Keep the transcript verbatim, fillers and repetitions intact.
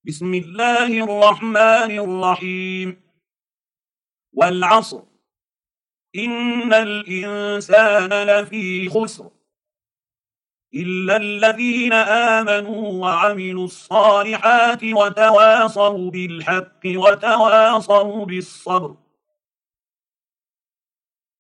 بسم الله الرحمن الرحيم. والعصر إن الإنسان لفي خسر إلا الذين آمنوا وعملوا الصالحات وتواصوا بالحق وتواصوا بالصبر.